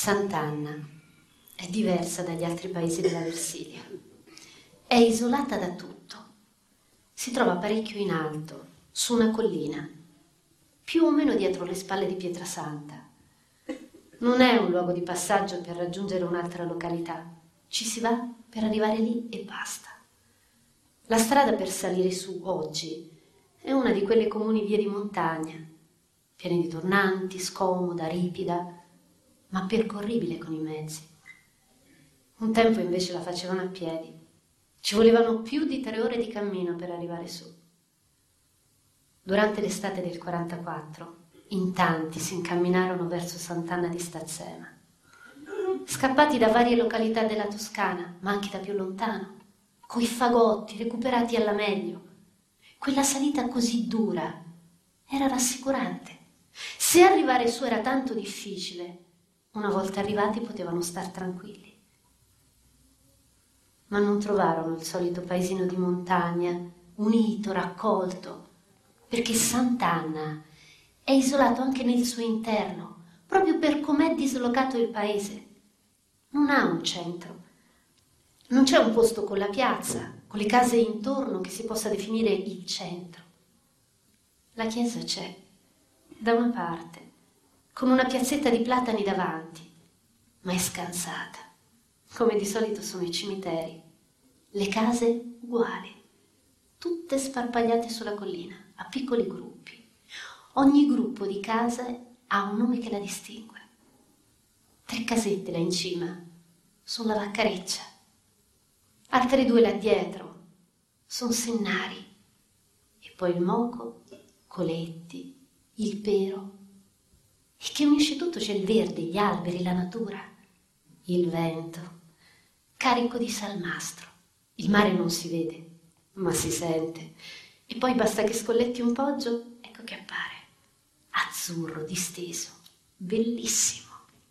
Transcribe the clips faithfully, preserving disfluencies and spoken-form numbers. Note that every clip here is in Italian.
Sant'Anna è diversa dagli altri paesi della Versilia. È isolata da tutto. Si trova parecchio in alto, su una collina, più o meno dietro le spalle di Pietrasanta. Non è un luogo di passaggio per raggiungere un'altra località. Ci si va per arrivare lì e basta. La strada per salire su oggi è una di quelle comuni vie di montagna, piene di tornanti, scomoda, ripida, ma percorribile con i mezzi. Un tempo invece la facevano a piedi. Ci volevano più di tre ore di cammino per arrivare su. Durante l'estate del quarantaquattro, in tanti si incamminarono verso Sant'Anna di Stazzema, scappati da varie località della Toscana, ma anche da più lontano, coi fagotti recuperati alla meglio. Quella salita così dura era rassicurante. Se arrivare su era tanto difficile, una volta arrivati potevano star tranquilli. Ma non trovarono il solito paesino di montagna, unito, raccolto, perché Sant'Anna è isolato anche nel suo interno, proprio per com'è dislocato il paese. Non ha un centro. Non c'è un posto con la piazza, con le case intorno che si possa definire il centro. La chiesa c'è, da una parte, con una piazzetta di platani davanti, ma è scansata, come di solito sono i cimiteri. Le case uguali, tutte sparpagliate sulla collina, a piccoli gruppi. Ogni gruppo di case ha un nome che la distingue. Tre casette là in cima sono la Vaccareccia, altre due là dietro sono Sennari, e poi il Moco, Coletti, il Pero, e che unisce tutto c'è il verde, gli alberi, la natura, il vento, carico di salmastro. Il mare non si vede, ma si sente, e poi basta che scolletti un poggio, ecco che appare, azzurro, disteso, bellissimo.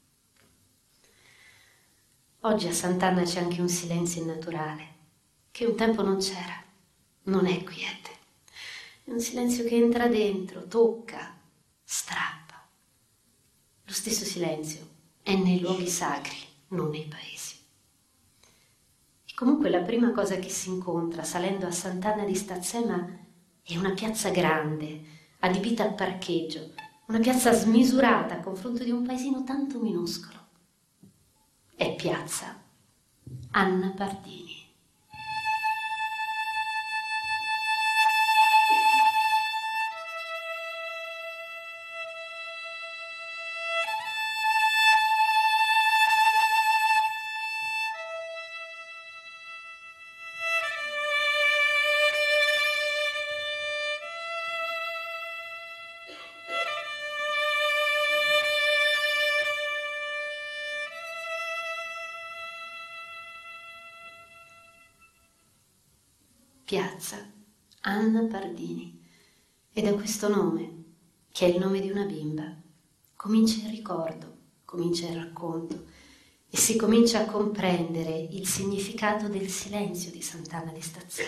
Oggi a Sant'Anna c'è anche un silenzio innaturale, che un tempo non c'era, non è quiete. È un silenzio che entra dentro, tocca, strappa. Lo stesso silenzio è nei luoghi sacri, non nei paesi. E comunque la prima cosa che si incontra salendo a Sant'Anna di Stazzema è una piazza grande, adibita a parcheggio, una piazza smisurata a confronto di un paesino tanto minuscolo. È piazza Anna Pardini. Piazza Anna Pardini, e da questo nome, che è il nome di una bimba, comincia il ricordo, comincia il racconto e si comincia a comprendere il significato del silenzio di Sant'Anna di Stazzema.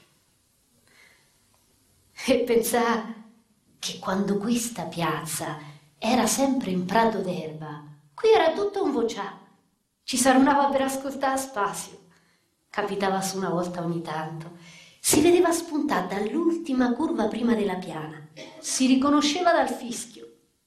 E pensare che quando questa piazza era sempre in prato d'erba, qui era tutto un vocià, ci s'arunava per ascoltare a spazio. Capitava su una volta ogni tanto. Si vedeva spuntare dall'ultima curva prima della piana. Si riconosceva dal fischio.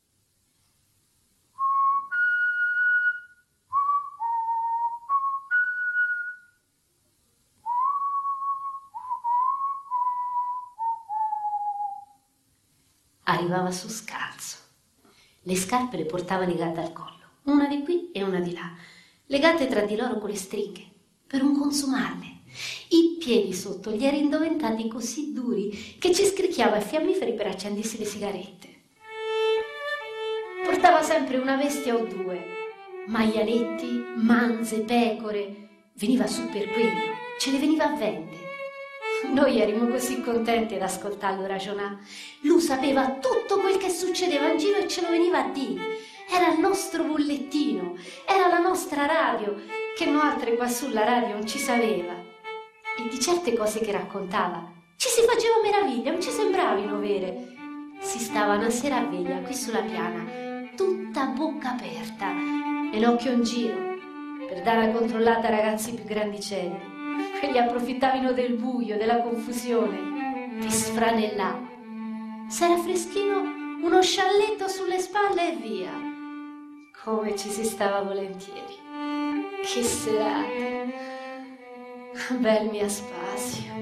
Arrivava su scalzo. Le scarpe le portava legate al collo, una di qui e una di là, legate tra di loro con le stringhe, per non consumarle. I piedi sotto gli erano indoventati così duri che ci scricchiava i fiammiferi per accendersi le sigarette. Portava sempre una vestia o due, maialetti, manze, pecore. Veniva su per quello, ce le veniva a vendere. Noi erimo così contenti ad ascoltarlo ragionare. Lui sapeva tutto quel che succedeva in giro e ce lo veniva a dire. Era il nostro bollettino, era la nostra radio, che noi altre qua sulla radio non ci sapeva. E di certe cose che raccontava ci si faceva meraviglia, non ci sembravano vere. Si stava una sera a veglia qui sulla piana, tutta a bocca aperta, e un occhio in giro per dare una controllata ai ragazzi più grandicelli. Quelli approfittavano del buio, della confusione, di sfranellare. Se era freschino, uno scialletto sulle spalle e via. Come ci si stava volentieri. Che serate. Bel mio Aspasio.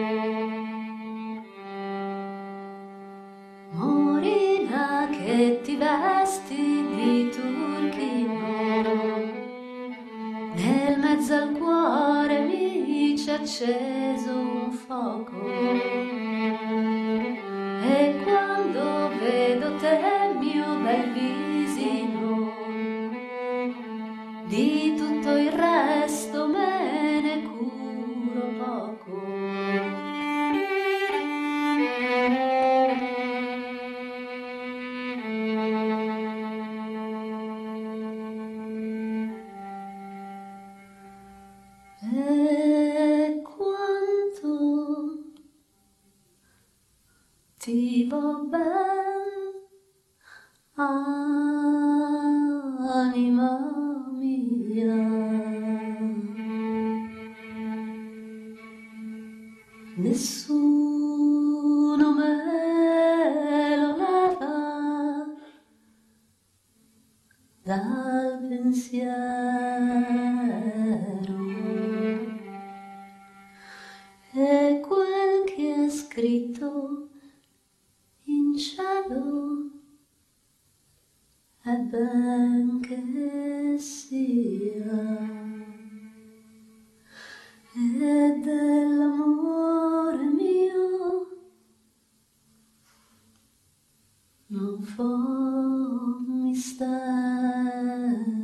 Morina che ti vesti di turchino, nel mezzo al cuore mi c'è acceso un fuoco, e quando vedo te mio bel visino, di tutto il resto me ne curo poco. E quanto ti vo ben, anima mia, nessuno me lo leva dal pensiero, e quel che è scritto in cielo è ben che sia, e dell'amore mio non fo mistero.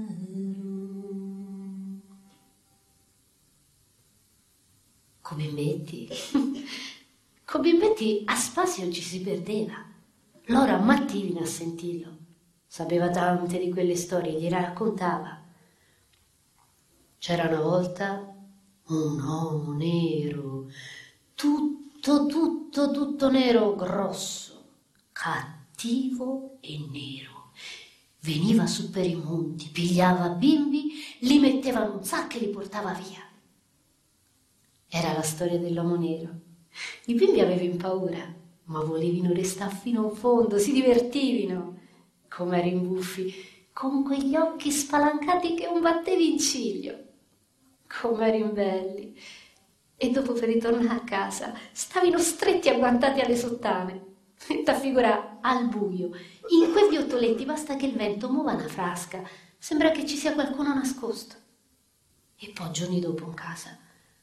Con Bimbetti? Con Bimbetti Aspasio ci si perdeva. Loro ammattivano a sentirlo. Sapeva tante di quelle storie, gliela raccontava. C'era una volta un uomo nero, tutto, tutto, tutto nero, grosso, cattivo e nero. Veniva su per i monti, pigliava bimbi, li metteva in un sacco e li portava via. Era la storia dell'uomo nero. I bimbi avevano paura, ma volevano restare fino in fondo, si divertivano. Come erano buffi, con quegli occhi spalancati che non battevi in ciglio. Come erano belli. E dopo per ritornare a casa stavano stretti agguantati alle sottane. E da figura al buio, in quei viotoletti basta che il vento muova una frasca, sembra che ci sia qualcuno nascosto. E poi giorni dopo in casa: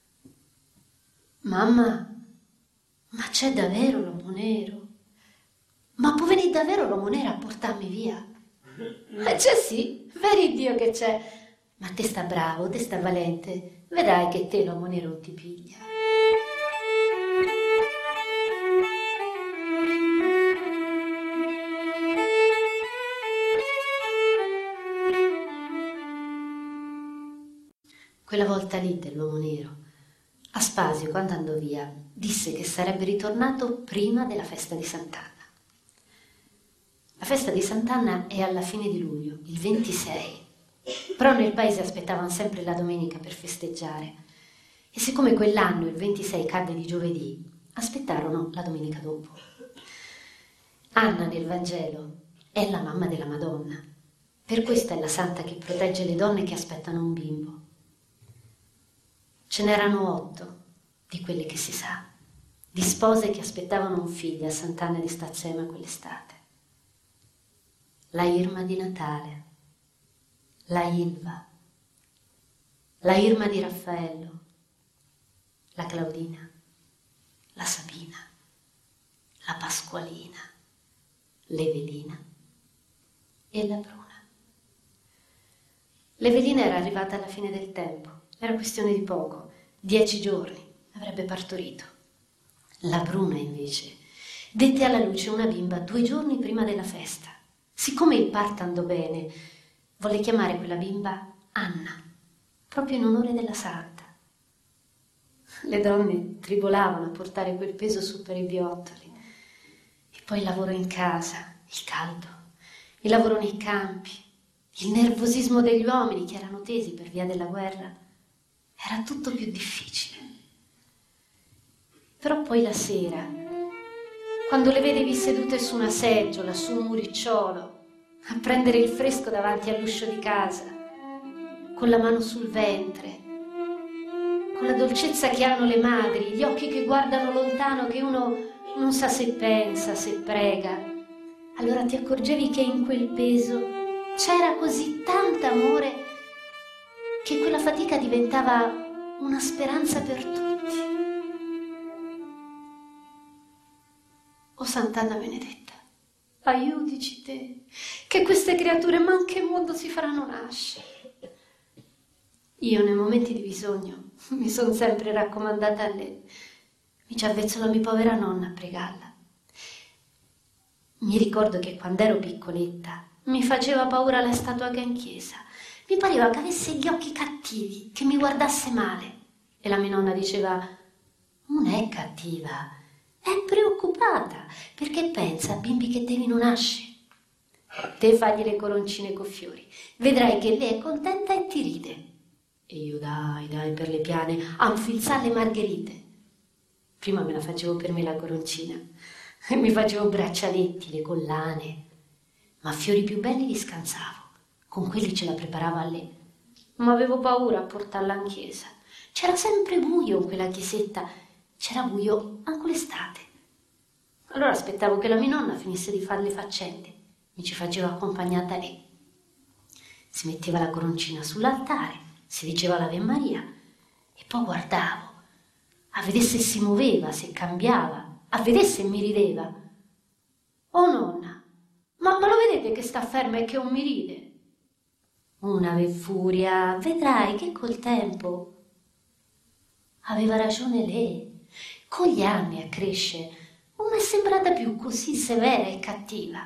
mamma, ma c'è davvero l'uomo nero? Ma può venire davvero l'uomo nero a portarmi via? Eh, c'è sì, veri Dio che c'è. Ma te sta bravo, te sta valente, vedrai che te l'uomo nero non ti piglia. Quella volta lì dell'uomo nero, Aspasio, quando andò via, disse che sarebbe ritornato prima della festa di Sant'Anna. La festa di Sant'Anna è alla fine di luglio, il ventisei, però nel paese aspettavano sempre la domenica per festeggiare, e siccome quell'anno il ventisei cadde di giovedì, aspettarono la domenica dopo. Anna nel Vangelo è la mamma della Madonna, per questo è la santa che protegge le donne che aspettano un bimbo. Ce n'erano otto di quelle che si sa, di spose che aspettavano un figlio a Sant'Anna di Stazzema quell'estate. La Irma di Natale, la Ilva, la Irma di Raffaello, la Claudina, la Sabina, la Pasqualina, l'Evelina e la Bruna. L'Evelina era arrivata alla fine del tempo. Era questione di poco, dieci giorni, avrebbe partorito. La Bruna, invece, dette alla luce una bimba due giorni prima della festa. Siccome il parto andò bene, volle chiamare quella bimba Anna, proprio in onore della santa. Le donne tribolavano a portare quel peso su per i biottoli. E poi il lavoro in casa, il caldo, il lavoro nei campi, il nervosismo degli uomini che erano tesi per via della guerra. Era tutto più difficile. Però poi la sera, quando le vedevi sedute su una seggiola, su un muricciolo, a prendere il fresco davanti all'uscio di casa, con la mano sul ventre, con la dolcezza che hanno le madri, gli occhi che guardano lontano, che uno non sa se pensa, se prega, allora ti accorgevi che in quel peso c'era così tanto amore che quella fatica diventava una speranza per tutti. O Sant'Anna Benedetta, aiutici te, che queste creature ma in che mondo si faranno nascere? Io nei momenti di bisogno mi sono sempre raccomandata a lei, mi ci avvezzo la mia povera nonna a pregarla. Mi ricordo che quando ero piccoletta mi faceva paura la statua che è in chiesa, mi pareva che avesse gli occhi cattivi, che mi guardasse male. E la mia nonna diceva, non è cattiva, è preoccupata, perché pensa a bimbi che devi non nasce. Te fagli le coroncine con fiori, vedrai che lei è contenta e ti ride. E io dai, dai, per le piane, a infilzare le margherite. Prima me la facevo per me la coroncina, e mi facevo braccialetti, le collane, ma fiori più belli li scansavo, con quelli ce la preparava a lei. Ma avevo paura a portarla in chiesa. C'era sempre buio in quella chiesetta, c'era buio anche l'estate. Allora aspettavo che la mia nonna finisse di fare le faccende, mi ci facevo accompagnata lei. Si metteva la coroncina sull'altare, si diceva l'Ave Maria e poi guardavo, a vedere se si muoveva, se cambiava, a vedere se mi rideva. Oh nonna, ma, ma lo vedete che sta ferma e che non mi ride? Una furia, vedrai che col tempo aveva ragione lei. Con gli anni a crescere non è sembrata più così severa e cattiva.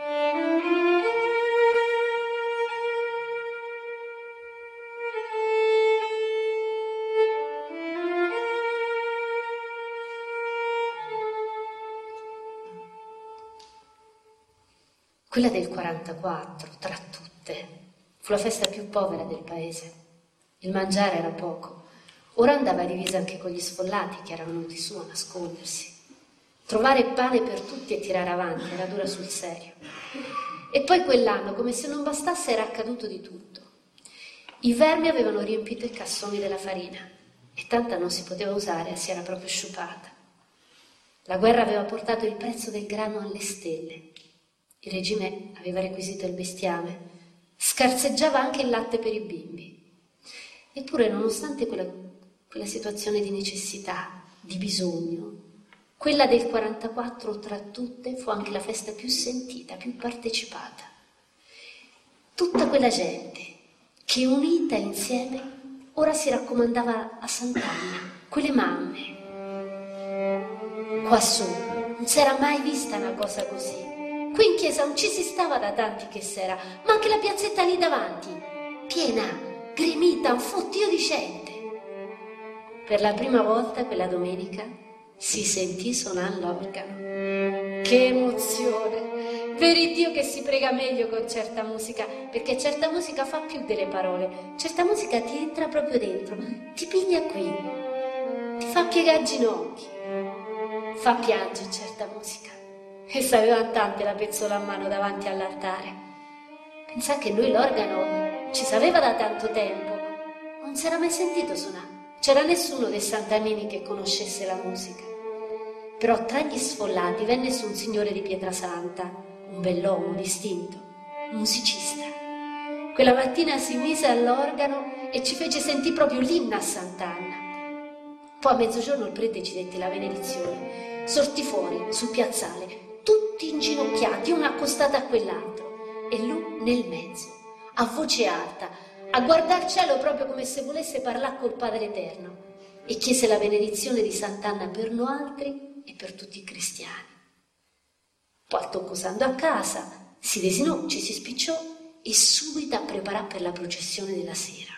Quella del quarantaquattro, tra tutte, fu la festa più povera del paese. Il mangiare era poco. Ora andava divisa anche con gli sfollati che erano venuti su a nascondersi. Trovare pane per tutti e tirare avanti era dura sul serio. E poi quell'anno, come se non bastasse, era accaduto di tutto. I vermi avevano riempito i cassoni della farina e tanta non si poteva usare, si era proprio sciupata. La guerra aveva portato il prezzo del grano alle stelle. Il regime aveva requisito il bestiame, scarseggiava anche il latte per i bimbi. Eppure, nonostante quella, quella situazione di necessità, di bisogno, quella del quarantaquattro tra tutte fu anche la festa più sentita, più partecipata. Tutta quella gente che unita insieme ora si raccomandava a Sant'Anna, quelle mamme. Quassù non si era mai vista una cosa così. Qui in chiesa non ci si stava da tanti che sera, ma anche la piazzetta lì davanti, piena, gremita, un fottio di gente. Per la prima volta quella domenica si sentì suonare l'organo. Che emozione! Veri Dio che si prega meglio con certa musica, perché certa musica fa più delle parole, certa musica ti entra proprio dentro, ti piglia qui, ti fa piegare i ginocchi, fa piangere certa musica. E sapeva tante la pezzola a mano davanti all'altare. Pensa che lui l'organo ci sapeva da tanto tempo, non si era mai sentito suonare. C'era nessuno dei Sant'Anini che conoscesse la musica. Però tra gli sfollati venne su un signore di Pietrasanta, un bell'uomo distinto, un musicista. Quella mattina si mise all'organo e ci fece sentire proprio l'inno a Sant'Anna. Poi a mezzogiorno il prete ci dette la benedizione. Sortì fuori, sul piazzale, tutti inginocchiati, uno accostato a quell'altro, e lui nel mezzo, a voce alta, a guardare il cielo proprio come se volesse parlare col Padre Eterno, e chiese la benedizione di Sant'Anna per noi altri e per tutti i cristiani. Poi al tocco s'andò a casa, si desinò, ci si spicciò e subito a preparare per la processione della sera.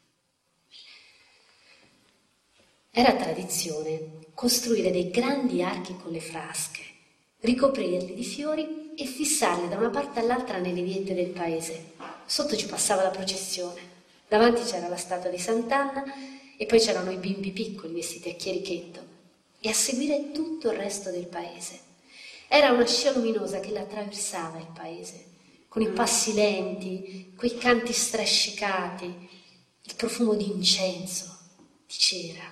Era tradizione costruire dei grandi archi con le frasche, ricoprirli di fiori e fissarli da una parte all'altra nelle viette del paese. Sotto ci passava la processione, davanti c'era la statua di Sant'Anna e poi c'erano i bimbi piccoli vestiti a chierichetto e a seguire tutto il resto del paese. Era una scia luminosa che l'attraversava il paese, con i passi lenti, quei canti strascicati, il profumo di incenso, di cera.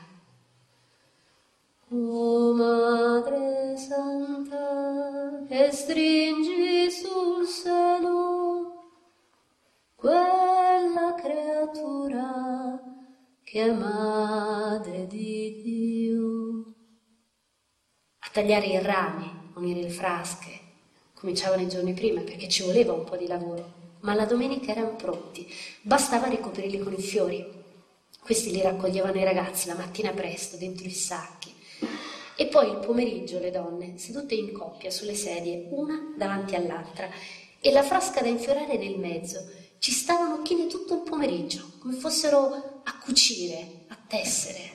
O Madre Santa, che stringi sul seno quella creatura che è madre di Dio. A tagliare i rami, unire le frasche, cominciavano i giorni prima perché ci voleva un po' di lavoro, ma la domenica erano pronti, bastava ricoprirli con i fiori. Questi li raccoglievano i ragazzi la mattina presto dentro i sacchi e poi il pomeriggio le donne sedute in coppia sulle sedie, una davanti all'altra, e la frasca da infiorare nel mezzo. Ci stavano chine tutto il pomeriggio, come fossero a cucire, a tessere.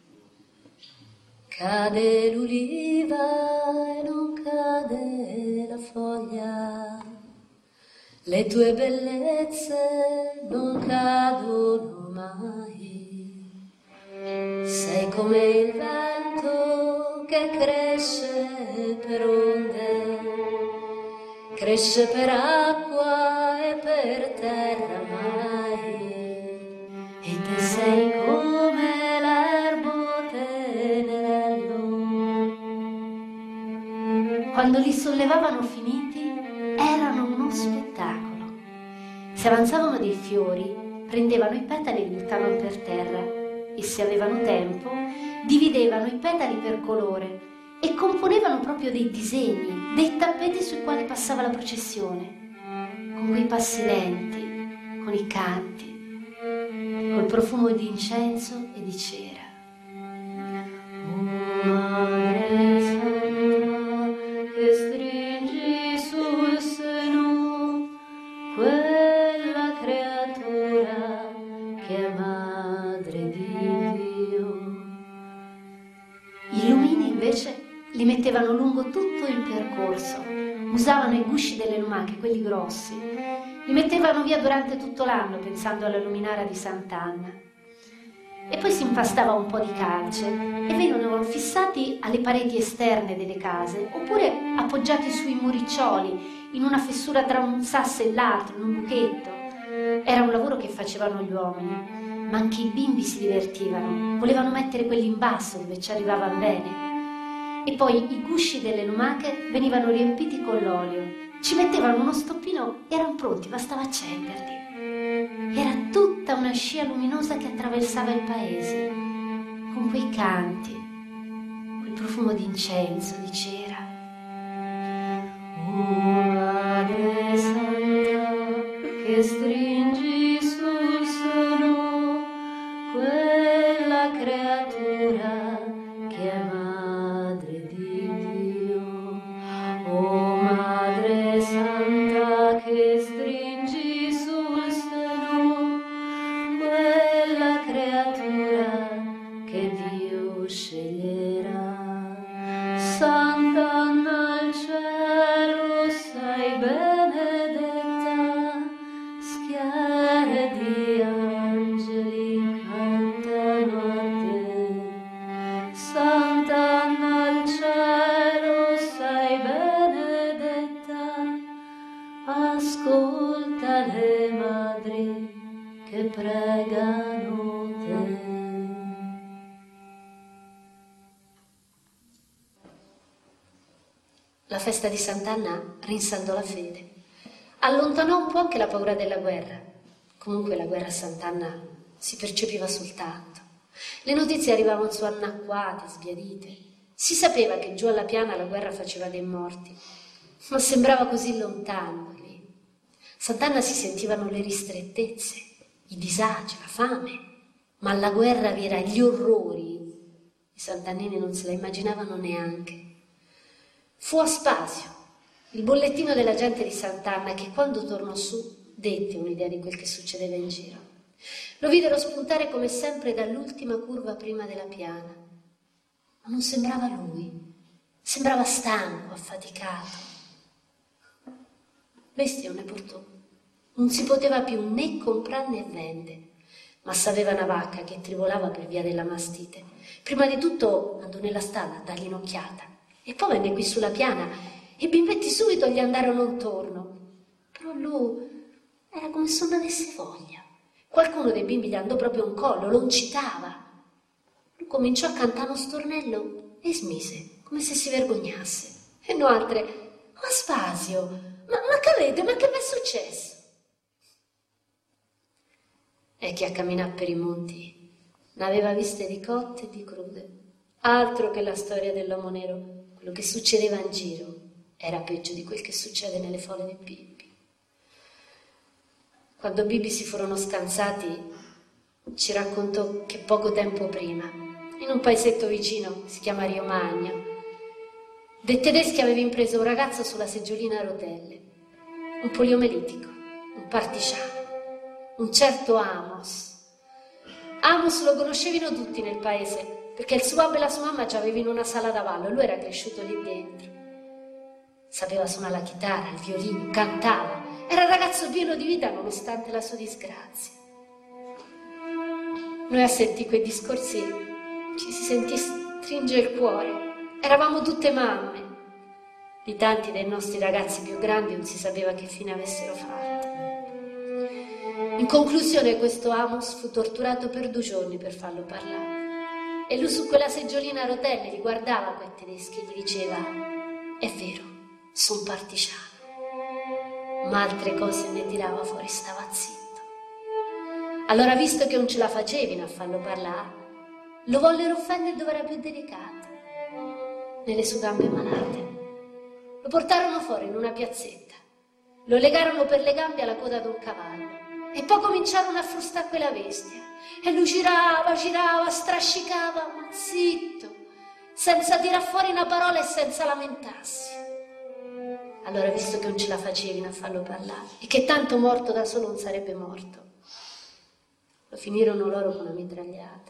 Cade l'uliva e non cade la foglia, le tue bellezze non cadono mai. Sei come il vento che cresce per onde, cresce per acqua e per terra mai, e te sei come l'erbo tenerello. Quando li sollevavano finiti erano uno spettacolo. Se avanzavano dei fiori, prendevano i petali e li buttavano per terra e, se avevano tempo, dividevano i petali per colore e componevano proprio dei disegni, dei tappeti sui quali passava la processione, con quei passi lenti, con i canti, col profumo di incenso e di cera. O Madre Santa, che stringi sul seno quella creatura che è madre di Dio. I lumini invece li mettevano lungo tutto il percorso, usavano i gusci delle lumache, quelli grossi, li mettevano via durante tutto l'anno pensando alla luminaria di Sant'Anna. E poi si impastava un po' di calce e venivano fissati alle pareti esterne delle case oppure appoggiati sui muriccioli in una fessura tra un sasso e l'altro, in un buchetto. Era un lavoro che facevano gli uomini, ma anche i bimbi si divertivano, volevano mettere quelli in basso dove ci arrivavano bene. E poi i gusci delle lumache venivano riempiti con l'olio, ci mettevano uno stoppino e erano pronti, bastava accenderli. Era tutta una scia luminosa che attraversava il paese, con quei canti, quel profumo di incenso, di cera. O Madre Santa, che stringi sul seno quella creatura che è madre di Dio. O Madre Santa, che stringi sul seno quella creatura che Dio sceglierà. Sant'Anna al cielo sei benedetta, schiere di angeli cantano a te. Sant'Anna al cielo sei benedetta, ascolta le madri che pregano te. La festa di Sant'Anna rinsaldò la fede, allontanò un po' anche la paura della guerra. Comunque la guerra a Sant'Anna si percepiva soltanto. Le notizie arrivavano su annacquate, sbiadite. Si sapeva che giù alla piana la guerra faceva dei morti, ma sembrava così lontano lì. Sant'Anna si sentivano le ristrettezze, i disagi, la fame, ma alla guerra vi erano gli orrori. I sant'annini non se la immaginavano neanche. Fu Aspasio, il bollettino della gente di Sant'Anna, che quando tornò su dette un'idea di quel che succedeva in giro. Lo videro spuntare come sempre dall'ultima curva prima della piana, ma non sembrava lui, sembrava stanco, affaticato. Bestia non ne portò, Non si poteva più né comprare né vendere, ma s'aveva una vacca che tribolava per via della mastite. Prima di tutto andò nella stalla a dargli un'occhiata e poi venne qui sulla piana e i bimbetti subito gli andarono intorno. Però lui era come se non avesse voglia. Qualcuno dei bimbi gli andò proprio un collo, lo incitava. Lui cominciò a cantare uno stornello e smise, come se si vergognasse. E no altre, ma Aspasio, ma, ma che avete, ma che mi è successo? E chi a camminare per i monti n'aveva viste di cotte e di crude. Altro che la storia dell'uomo nero, quello che succedeva in giro era peggio di quel che succede nelle folle dei bimbi. Quando Bibi si furono scansati, ci raccontò che poco tempo prima, in un paesetto vicino, si chiama Rio Magno, dei tedeschi avevano preso un ragazzo sulla seggiolina a rotelle, un poliomelitico, un partigiano, un certo Amos. Amos lo conoscevano tutti nel paese, perché il suo babbo e la sua mamma già avevano una sala da ballo e lui era cresciuto lì dentro. Sapeva suonare la chitarra, il violino, cantava. Era un ragazzo pieno di vita nonostante la sua disgrazia. Noi a sentire quei discorsi ci si sentì stringere il cuore. Eravamo tutte mamme. Di tanti dei nostri ragazzi più grandi non si sapeva che fine avessero fatto. In conclusione, questo Amos fu torturato per due giorni per farlo parlare. E lui su quella seggiolina a rotelle li guardava quei tedeschi e gli diceva: è vero, son partigiano. Ma altre cose ne tirava fuori, stava zitto. Allora, visto che non ce la facevano a farlo parlare, lo vollero offendere dove era più delicato, nelle sue gambe malate. Lo portarono fuori in una piazzetta, lo legarono per le gambe alla coda di un cavallo e poi cominciarono a frustare quella bestia e lui girava, girava, strascicava, ma zitto, senza tirar fuori una parola e senza lamentarsi. Allora, visto che non ce la facevano a farlo parlare e che tanto morto da solo non sarebbe morto, lo finirono loro con una mitragliata.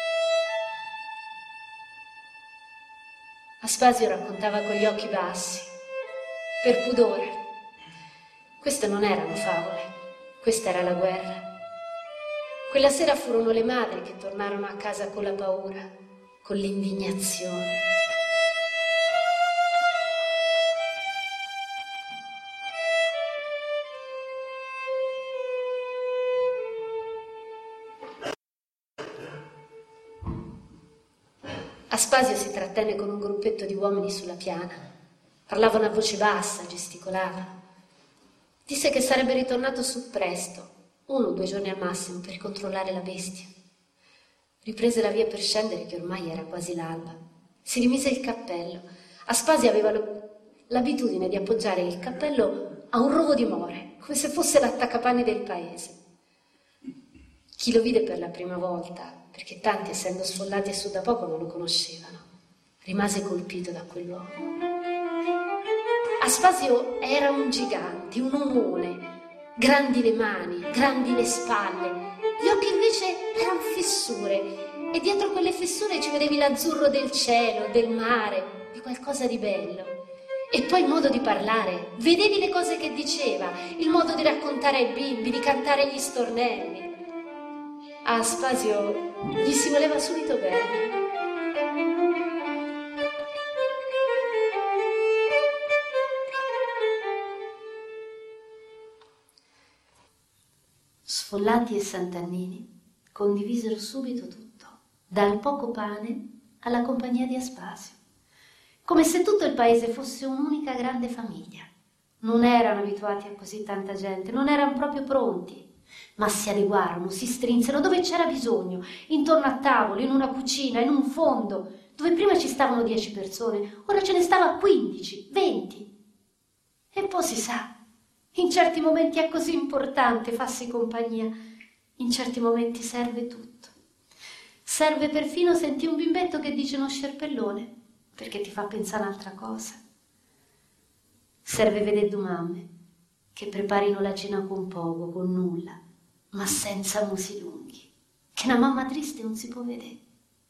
Aspasio raccontava con gli occhi bassi, per pudore. Queste non erano favole, questa era la guerra. Quella sera furono le madri che tornarono a casa con la paura, con l'indignazione. Aspasio si trattenne con un gruppetto di uomini sulla piana. Parlavano a voce bassa, gesticolava. Disse che sarebbe ritornato su presto, uno o due giorni al massimo, per controllare la bestia. Riprese la via per scendere, che ormai era quasi l'alba. Si rimise il cappello. Aspasio aveva l'abitudine di appoggiare il cappello a un rovo di more, come se fosse l'attaccapanni del paese. Chi lo vide per la prima volta, perché tanti, essendo sfollati e su da poco, non lo conoscevano, rimase colpito da quell'uomo. Aspasio era un gigante, un omone, grandi le mani, grandi le spalle, gli occhi invece erano fessure e dietro quelle fessure ci vedevi l'azzurro del cielo, del mare, di qualcosa di bello. E poi il modo di parlare, vedevi le cose che diceva, il modo di raccontare ai bimbi, di cantare gli stornelli. A Aspasio gli si voleva subito bene. Sfollati e Sant'Annini condivisero subito tutto, dal poco pane alla compagnia di Aspasio, come se tutto il paese fosse un'unica grande famiglia. Non erano abituati a così tanta gente, non erano proprio pronti, ma si adeguarono, si strinsero dove c'era bisogno, intorno a tavolo, in una cucina, in un fondo, dove prima ci stavano dieci persone, ora ce ne stava quindici, venti. E poi si sa, in certi momenti è così importante farsi compagnia, in certi momenti serve tutto. Serve perfino senti un bimbetto che dice uno scerpellone, perché ti fa pensare a un'altra cosa. Serve vedere due mamme che preparino la cena con poco, con nulla, ma senza musi lunghi, che una mamma triste non si può vedere.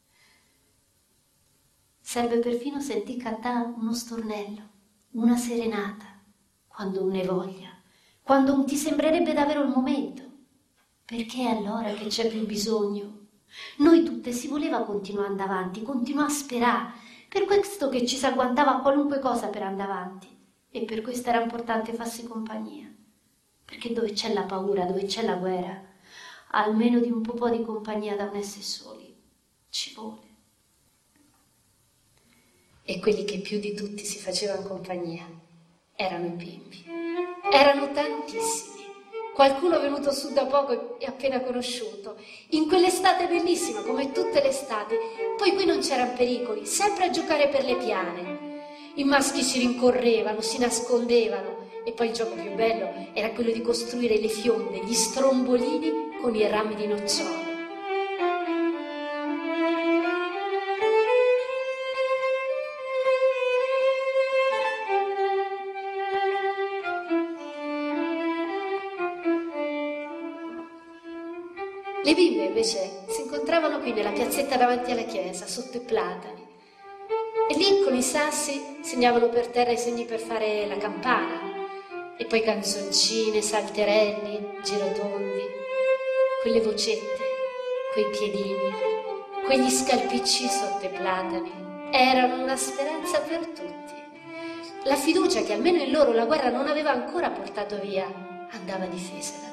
Serve perfino sentire cantare uno stornello, una serenata, quando non ne voglia, quando non ti sembrerebbe davvero il momento, perché è allora che c'è più bisogno. Noi tutte si voleva continuare andare avanti, continuare a sperare, per questo che ci si agguantava a qualunque cosa per andare avanti, e per questo era importante farsi compagnia, perché dove c'è la paura, dove c'è la guerra, almeno di un po' di compagnia da non essere soli, ci vuole. E quelli che più di tutti si facevano compagnia erano i bimbi. Erano tantissimi. Qualcuno è venuto su da poco e appena conosciuto. In quell'estate bellissima, come tutte le estati, poi qui non c'erano pericoli, sempre a giocare per le piane. I maschi si rincorrevano, si nascondevano, e poi il gioco più bello era quello di costruire le fionde, gli strombolini con i rami di nocciolo. Le bimbe invece si incontravano qui nella piazzetta davanti alla chiesa, sotto i platani, e lì con i sassi segnavano per terra i segni per fare la campana, e poi canzoncine, salterelli, girotondi, quelle vocette, quei piedini, quegli scalpicci sotto i platani, erano una speranza per tutti. La fiducia che almeno in loro la guerra non aveva ancora portato via andava difesa da tutti.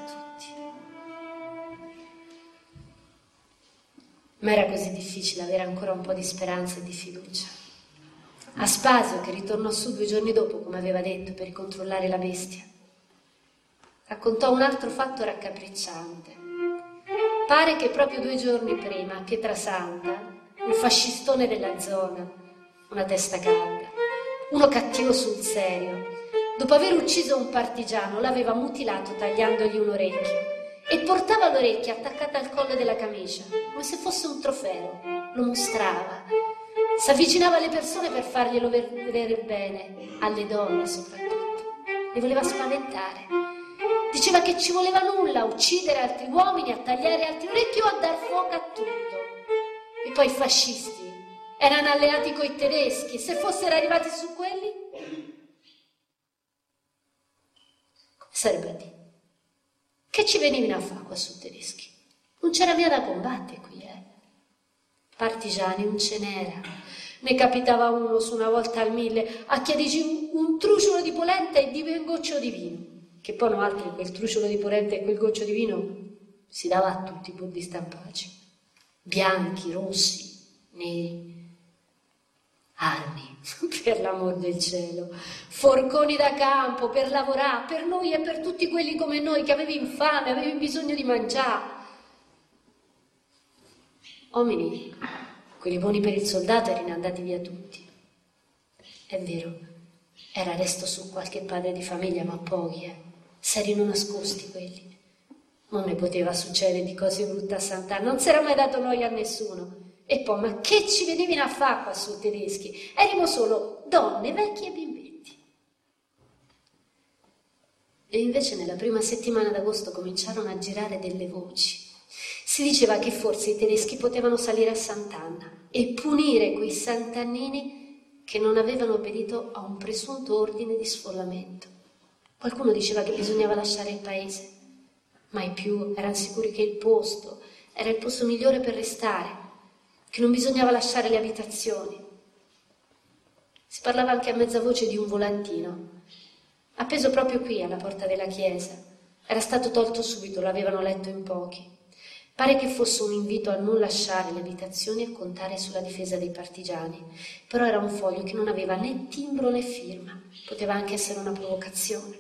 Ma era così difficile avere ancora un po' di speranza e di fiducia. Aspasio, che ritornò su due giorni dopo, come aveva detto, per controllare la bestia, raccontò un altro fatto raccapricciante. Pare che proprio due giorni prima, a Pietrasanta, un fascistone della zona, una testa calda, uno cattivo sul serio, dopo aver ucciso un partigiano, l'aveva mutilato tagliandogli un orecchio e portava l'orecchia attaccata al collo della camicia, come se fosse un trofeo. Lo mostrava. Si avvicinava alle persone per farglielo vedere bene, alle donne soprattutto. Le voleva spaventare. Diceva che ci voleva nulla a uccidere altri uomini, a tagliare altri orecchi o a dar fuoco a tutto. E poi i fascisti erano alleati coi tedeschi. Se fossero arrivati su quelli, come sarebbe a dire? Che ci venivano a fare qua su tedeschi? Non c'era via da combattere qui, eh. Partigiani non ce n'era. Ne capitava uno su una volta al mille a chiederci un, un truciolo di polenta e di quel goccio di vino, che poi non altro che quel truciolo di polenta e quel goccio di vino si dava a tutti pur di stampaci. Bianchi, rossi, neri. Armi, per l'amor del cielo, forconi da campo per lavorare, per noi e per tutti quelli come noi che avevano fame, avevano bisogno di mangiare. Uomini, quelli buoni per il soldato, erano andati via tutti. È vero, era resto su qualche padre di famiglia, ma pochi, eh. S'erano nascosti quelli. Non ne poteva succedere di cose brutte a Sant'Anna, non s'era mai dato noia a nessuno. E poi, ma che ci venivano a fare qua su tedeschi? Erano solo donne, vecchi e bimbetti. E invece nella prima settimana d'agosto cominciarono a girare delle voci. Si diceva che forse i tedeschi potevano salire a Sant'Anna e punire quei sant'annini che non avevano obbedito a un presunto ordine di sfollamento. Qualcuno diceva che bisognava lasciare il paese, mai più erano sicuri che il posto era il posto migliore per restare, che non bisognava lasciare le abitazioni. Si parlava anche a mezza voce di un volantino, appeso proprio qui alla porta della chiesa. Era stato tolto subito, l'avevano letto in pochi. Pare che fosse un invito a non lasciare le abitazioni e contare sulla difesa dei partigiani, però era un foglio che non aveva né timbro né firma, poteva anche essere una provocazione.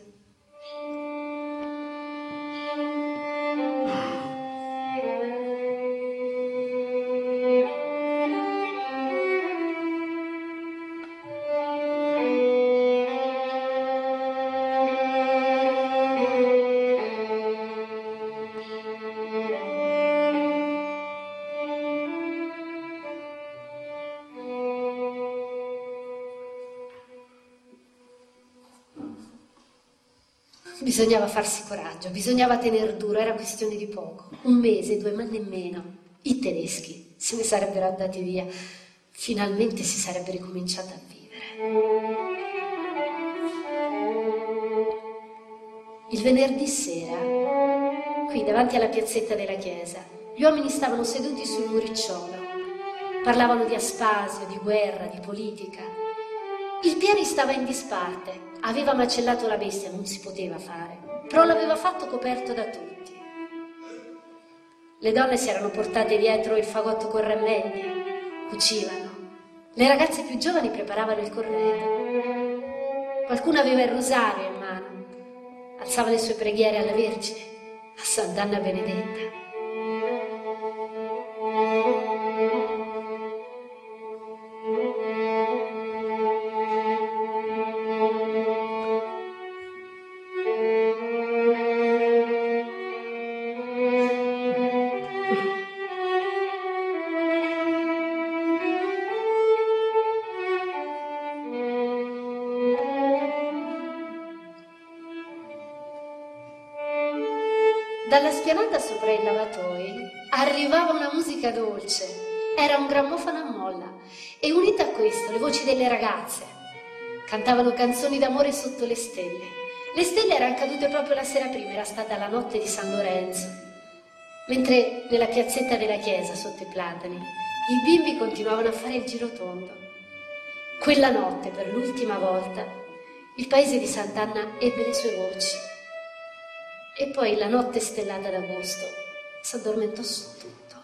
Bisognava farsi coraggio, bisognava tener duro, era questione di poco. Un mese, due, ma nemmeno. I tedeschi se ne sarebbero andati via. Finalmente si sarebbe ricominciato a vivere. Il venerdì sera, qui davanti alla piazzetta della chiesa, gli uomini stavano seduti sul muricciolo. Parlavano di Aspasio, di guerra, di politica. Il Pieri stava in disparte, aveva macellato la bestia, non si poteva fare, però l'aveva fatto coperto da tutti. Le donne si erano portate dietro il fagotto con rammendi, cucivano. Le ragazze più giovani preparavano il corredo. Qualcuno aveva il rosario in mano, alzava le sue preghiere alla Vergine, a Sant'Anna Benedetta. Dalla spianata sopra i lavatoi arrivava una musica dolce, era un grammofono a molla e unita a questo le voci delle ragazze. Cantavano canzoni d'amore sotto le stelle. Le stelle erano cadute proprio la sera prima, era stata la notte di San Lorenzo. Mentre nella piazzetta della chiesa, sotto i platani, i bimbi continuavano a fare il girotondo. Quella notte, per l'ultima volta, il paese di Sant'Anna ebbe le sue voci. E poi la notte stellata d'agosto s'addormentò su tutto.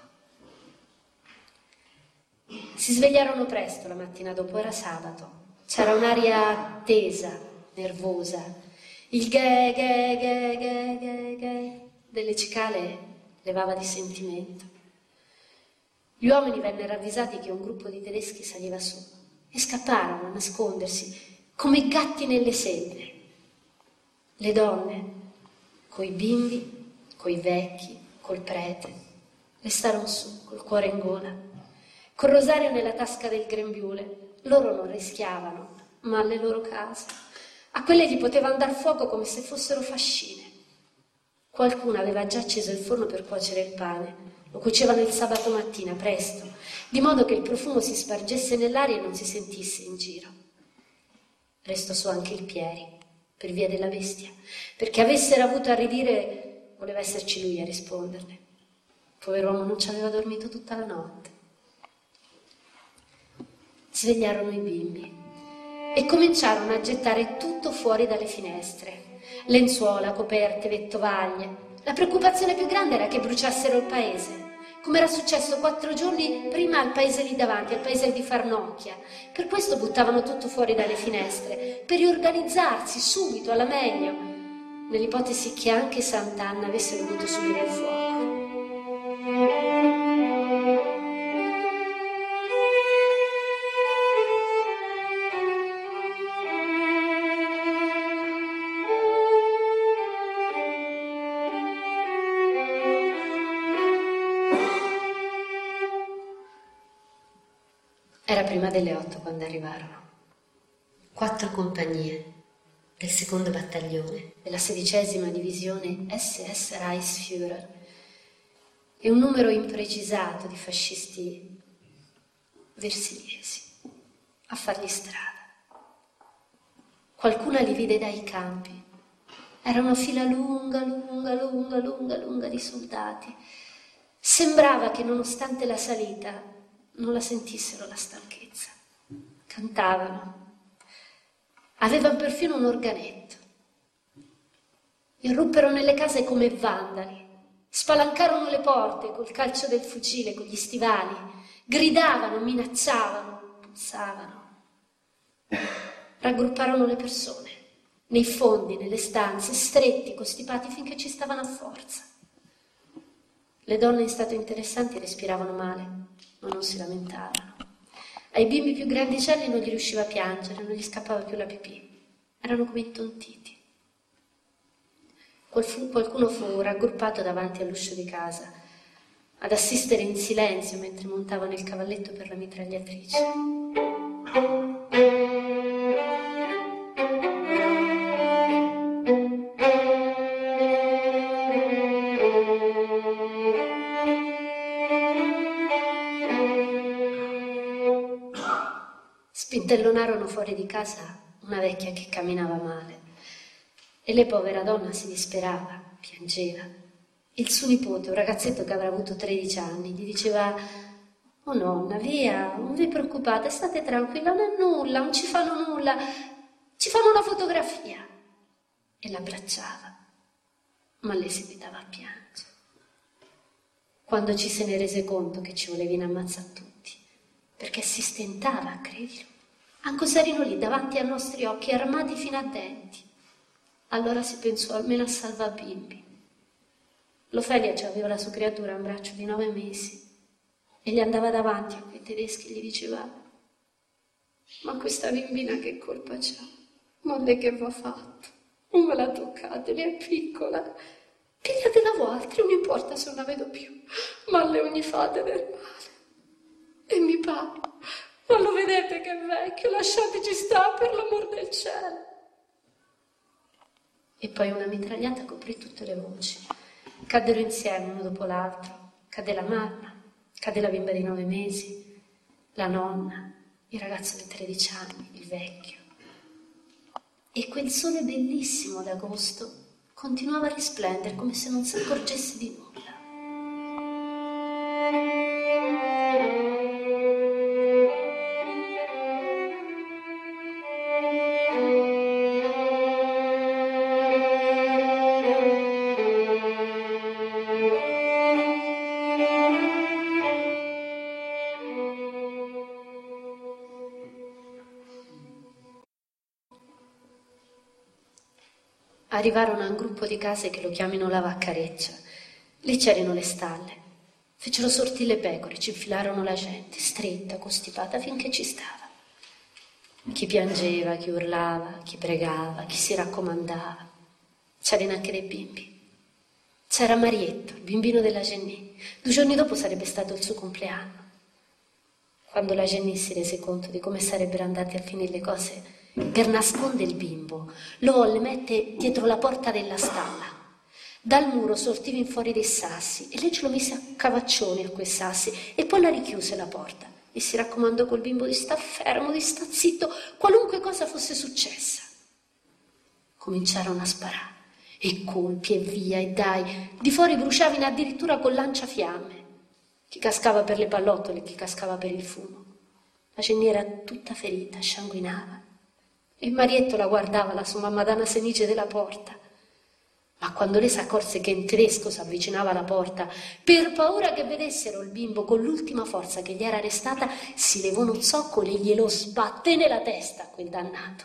Si svegliarono presto la mattina dopo, era sabato. C'era un'aria tesa, nervosa. Il ghe ghe ghe ghe ghe ghe delle cicale levava di sentimento. Gli uomini vennero avvisati che un gruppo di tedeschi saliva su e scapparono a nascondersi come gatti nelle selve. Le donne, coi bimbi, coi vecchi, col prete, restarono su, col cuore in gola, col rosario nella tasca del grembiule. Loro non rischiavano, ma alle loro case. A quelle gli poteva andar fuoco come se fossero fascine. Qualcuno aveva già acceso il forno per cuocere il pane, lo cuocevano il sabato mattina, presto, di modo che il profumo si spargesse nell'aria e non si sentisse in giro. Restò su anche il Pieri, per via della bestia, perché avessero avuto a ridire, voleva esserci lui a risponderle. Pover'uomo non ci aveva dormito tutta la notte. Svegliarono i bimbi e cominciarono a gettare tutto fuori dalle finestre, lenzuola, coperte, vettovaglie. La preoccupazione più grande era che bruciassero il paese, come era successo quattro giorni prima al paese lì davanti, al paese di Farnocchia. Per questo buttavano tutto fuori dalle finestre, per riorganizzarsi subito, alla meglio, nell'ipotesi che anche Sant'Anna avesse dovuto subire il fuoco. Era prima delle otto quando arrivarono. Quattro compagnie del secondo battaglione della sedicesima divisione S S Reichsführer e un numero imprecisato di fascisti versiliesi a fargli strada. Qualcuna li vide dai campi. Era una fila lunga, lunga, lunga, lunga, lunga di soldati. Sembrava che nonostante la salita non la sentissero la stanchezza. Cantavano. Avevano perfino un organetto. Irruppero nelle case come vandali. Spalancarono le porte col calcio del fucile, con gli stivali. Gridavano, minacciavano, pulsavano. Raggrupparono le persone nei fondi, nelle stanze, stretti, costipati finché ci stavano a forza. Le donne in stato interessante respiravano male, ma non si lamentavano. Ai bimbi più grandicelli non gli riusciva a piangere, non gli scappava più la pipì. Erano come intontiti. Qualcuno fu raggruppato davanti all'uscio di casa, ad assistere in silenzio mentre montavano il cavalletto per la mitragliatrice. Spintellonarono fuori di casa una vecchia che camminava male. E lei, povera donna, si disperava, piangeva. Il suo nipote, un ragazzetto che avrà avuto tredici anni, gli diceva: «Oh nonna, via, non vi preoccupate, state tranquilla, non è nulla, non ci fanno nulla, ci fanno una fotografia». E l'abbracciava, ma lei seguitava a piangere. Quando ci se ne rese conto che ci volevi in ammazzare tutti, perché si stentava, credilo, anche se erano lì davanti ai nostri occhi, armati fino a denti. Allora si pensò almeno a salvare bimbi. L'Ofelia aveva la sua creatura a un braccio di nove mesi e gli andava davanti a quei tedeschi e gli diceva: «Ma questa bambina che colpa c'ha? Ma lei che va fatto? Non me la toccate, lei è piccola. Pigliatela voi altri, non importa se non la vedo più, ma le ogni fate del male. E mi pare, ma lo vedete che è vecchio, lasciateci stare per l'amor del cielo». E poi una mitragliata coprì tutte le voci. Caddero insieme uno dopo l'altro. Cadde la mamma, cadde la bimba di nove mesi, la nonna, il ragazzo di tredici anni, il vecchio. E quel sole bellissimo d'agosto continuava a risplendere come se non si accorgesse di nulla. Arrivarono a un gruppo di case che lo chiamino la Vaccareccia. Lì c'erano le stalle. Fecero sortire le pecore, ci infilarono la gente, stretta, costipata, finché ci stava. Chi piangeva, chi urlava, chi pregava, chi si raccomandava. C'erano anche dei bimbi. C'era Marietto, il bimbino della Genì. Due giorni dopo sarebbe stato il suo compleanno. Quando la Genì si rese conto di come sarebbero andate a finire le cose, per nascondere il bimbo, lo volle mettere dietro la porta della stalla. Dal muro sortivano fuori dei sassi e lei ce lo mise a cavaccioni a quei sassi e poi la richiuse la porta e si raccomandò col bimbo di sta fermo, di sta zitto, qualunque cosa fosse successa. Cominciarono a sparare e colpi e via e dai, di fuori bruciavano addirittura con lanciafiamme. Chi cascava per le pallottole, chi cascava per il fumo. La Genì era tutta ferita, sanguinava. E Marietto la guardava, la sua mammadana senice della porta. Ma quando lei si accorse che un tedesco si avvicinava alla porta, per paura che vedessero il bimbo con l'ultima forza che gli era restata, si levò uno zoccolo e glielo sbatté nella testa a quel dannato.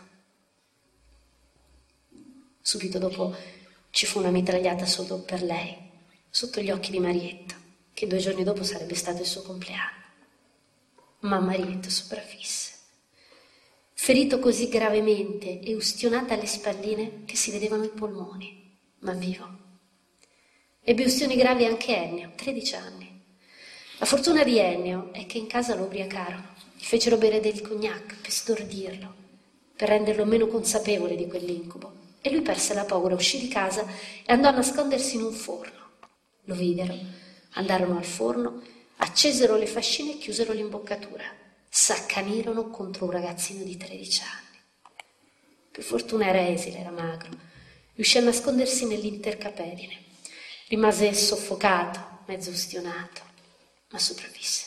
Subito dopo ci fu una mitragliata solo per lei, sotto gli occhi di Marietto, che due giorni dopo sarebbe stato il suo compleanno. Ma Marietto sopravvisse, ferito così gravemente e ustionata alle spalline che si vedevano i polmoni, ma vivo. Ebbe ustioni gravi anche Ennio, tredici anni. La fortuna di Ennio è che in casa lo ubriacarono, gli fecero bere del cognac per stordirlo, per renderlo meno consapevole di quell'incubo, e lui perse la paura, uscì di casa e andò a nascondersi in un forno. Lo videro, andarono al forno, accesero le fascine e chiusero l'imboccatura. S'accanirono contro un ragazzino di tredici anni. Per fortuna era esile, era magro. Riuscì a nascondersi nell'intercapeline. Rimase soffocato, mezzo ustionato, ma sopravvisse.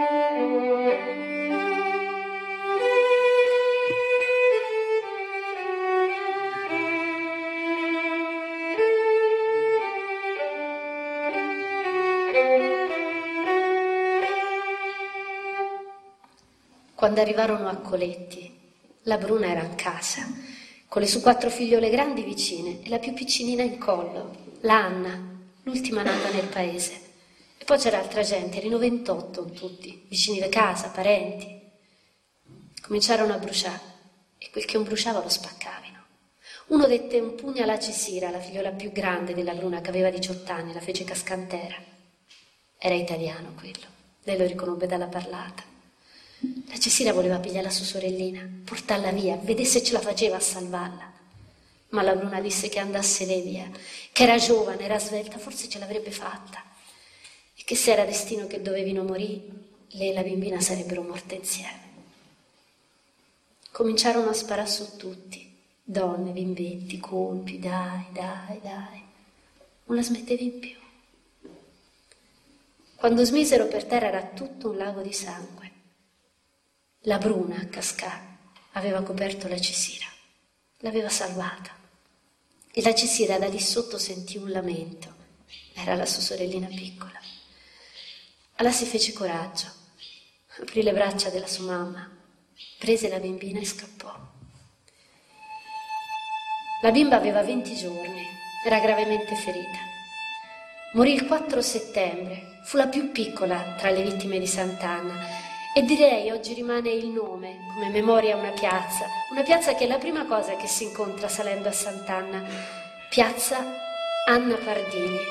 Quando arrivarono a Coletti, la Bruna era a casa, con le sue quattro figliole grandi vicine e la più piccinina in collo, la Anna, l'ultima nata nel paese. E poi c'era altra gente, erano ventotto tutti, vicini di casa, parenti. Cominciarono a bruciare e quel che non bruciava lo spaccavano. Uno dette un pugno alla Cesira, la figliola più grande della Bruna, che aveva diciotto anni, la fece cascantera. Era italiano quello, lei lo riconobbe dalla parlata. La Cesira voleva pigliare la sua sorellina, portarla via, vedere se ce la faceva a salvarla. Ma la Bruna disse che andasse lei via, che era giovane, era svelta, forse ce l'avrebbe fatta. E che se era destino che dovevano morire, lei e la bambina sarebbero morte insieme. Cominciarono a sparare su tutti, Donne, bimbetti, colpi, dai, dai, dai. Non la smettevi in più. Quando smisero per terra era tutto un lago di sangue. La bruna, a cascare, aveva coperto la Cisira, l'aveva salvata. E la Cisira da lì sotto sentì un lamento. Era la sua sorellina piccola. Allora si fece coraggio, aprì le braccia della sua mamma, prese la bambina e scappò. La bimba aveva venti giorni, era gravemente ferita. Morì il quattro settembre, fu la più piccola tra le vittime di Sant'Anna e direi oggi rimane il nome come memoria a una piazza, una piazza che è la prima cosa che si incontra salendo a Sant'Anna, piazza Anna Pardini.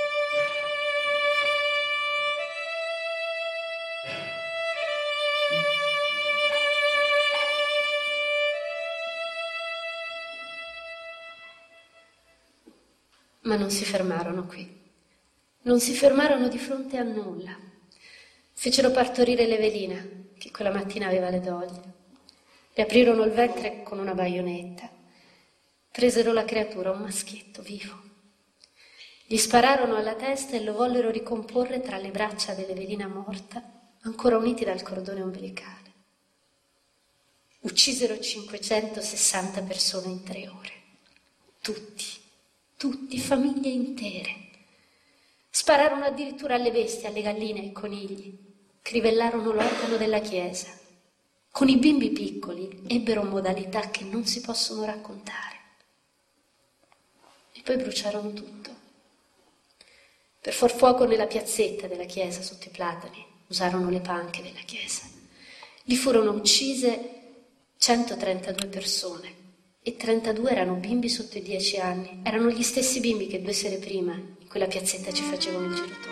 Ma non si fermarono qui. Non si fermarono di fronte a nulla. Fecero partorire l'Evelina, che quella mattina aveva le doglie. Le aprirono il ventre con una baionetta. Presero la creatura, un maschietto vivo. Gli spararono alla testa e lo vollero ricomporre tra le braccia dell'Evelina morta, ancora uniti dal cordone ombelicale. Uccisero cinquecentosessanta persone in tre ore. Tutti. Tutti, famiglie intere. Spararono addirittura alle bestie, alle galline e ai conigli. Crivellarono l'organo della Chiesa. Con i bimbi piccoli ebbero modalità che non si possono raccontare. E poi bruciarono tutto. Per far fuoco nella piazzetta della Chiesa sotto i platani usarono le panche della Chiesa. Vi furono uccise centotrentadue persone. E trentadue erano bimbi sotto i dieci anni. Erano gli stessi bimbi che due sere prima in quella piazzetta ci facevano il giro tondo.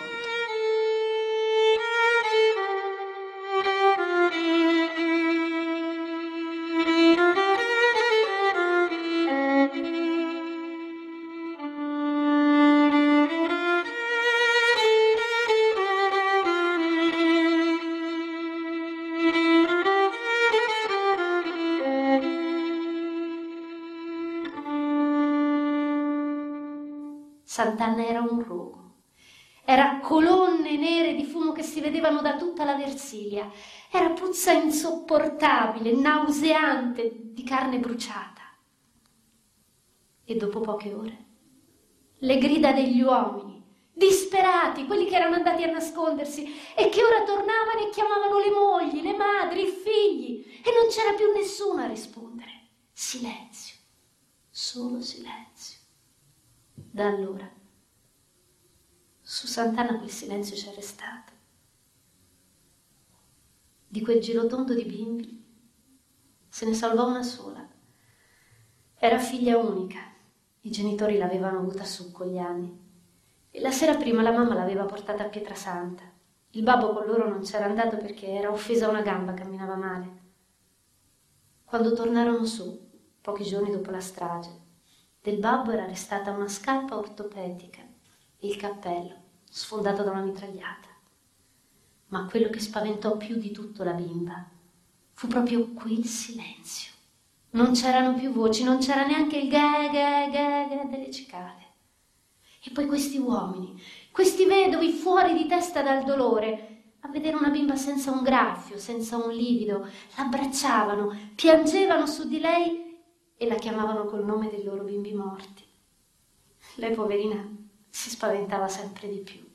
Sant'Anna era un rogo, era colonne nere di fumo che si vedevano da tutta la Versilia, era puzza insopportabile, nauseante di carne bruciata. E dopo poche ore, le grida degli uomini, disperati, quelli che erano andati a nascondersi e che ora tornavano e chiamavano le mogli, le madri, i figli, e non c'era più nessuno a rispondere. Silenzio, solo silenzio. Da allora, su Sant'Anna quel silenzio c'era stato. Di quel girotondo di bimbi se ne salvò una sola. Era figlia unica, i genitori l'avevano avuta su con gli anni e la sera prima la mamma l'aveva portata a Pietrasanta. Il babbo con loro non c'era andato perché era offesa a una gamba, camminava male. Quando tornarono su, pochi giorni dopo la strage, del babbo era restata una scarpa ortopedica e il cappello sfondato da una mitragliata. Ma quello che spaventò più di tutto la bimba fu proprio quel silenzio. Non c'erano più voci, non c'era neanche il ga ga ga ga delle cicale. E poi questi uomini, questi vedovi fuori di testa dal dolore, a vedere una bimba senza un graffio, senza un livido, l'abbracciavano, piangevano su di lei e la chiamavano col nome dei loro bimbi morti. Lei, poverina, si spaventava sempre di più.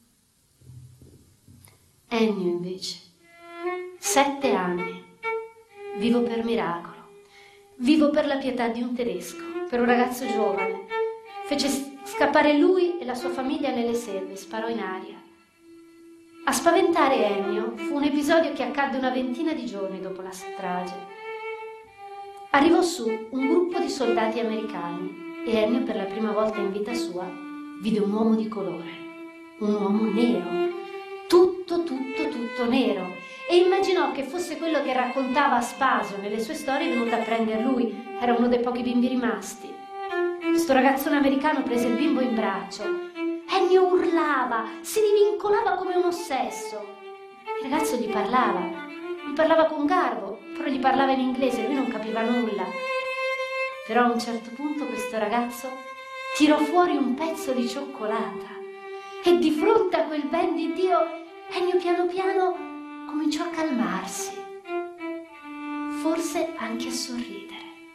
Ennio, invece, sette anni, vivo per miracolo, vivo per la pietà di un tedesco, per un ragazzo giovane, fece scappare lui e la sua famiglia nelle selve, sparò in aria. A spaventare Ennio fu un episodio che accadde una ventina di giorni dopo la strage. Arrivò su un gruppo di soldati americani e Ennio per la prima volta in vita sua vide un uomo di colore, un uomo nero, tutto, tutto, tutto nero, e immaginò che fosse quello che raccontava Aspasio nelle sue storie venuto a prendere lui, era uno dei pochi bimbi rimasti. Questo ragazzone americano prese il bimbo in braccio, Ennio urlava, si divincolava come un ossesso. Il ragazzo gli parlava, gli parlava con garbo, però gli parlava in inglese, lui non capiva nulla. Però a un certo punto questo ragazzo tirò fuori un pezzo di cioccolata e di fronte a quel ben di Dio Ennio piano piano cominciò a calmarsi, forse anche a sorridere.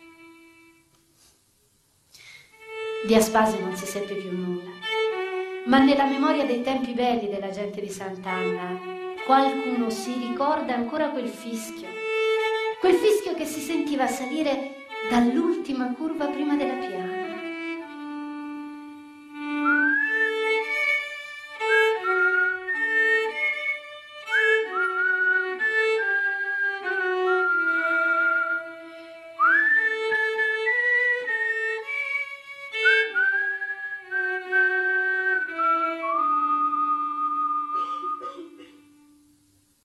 Di Aspasio non si seppe più nulla, ma nella memoria dei tempi belli della gente di Sant'Anna qualcuno si ricorda ancora quel fischio, quel fischio che si sentiva salire dall'ultima curva prima della piana.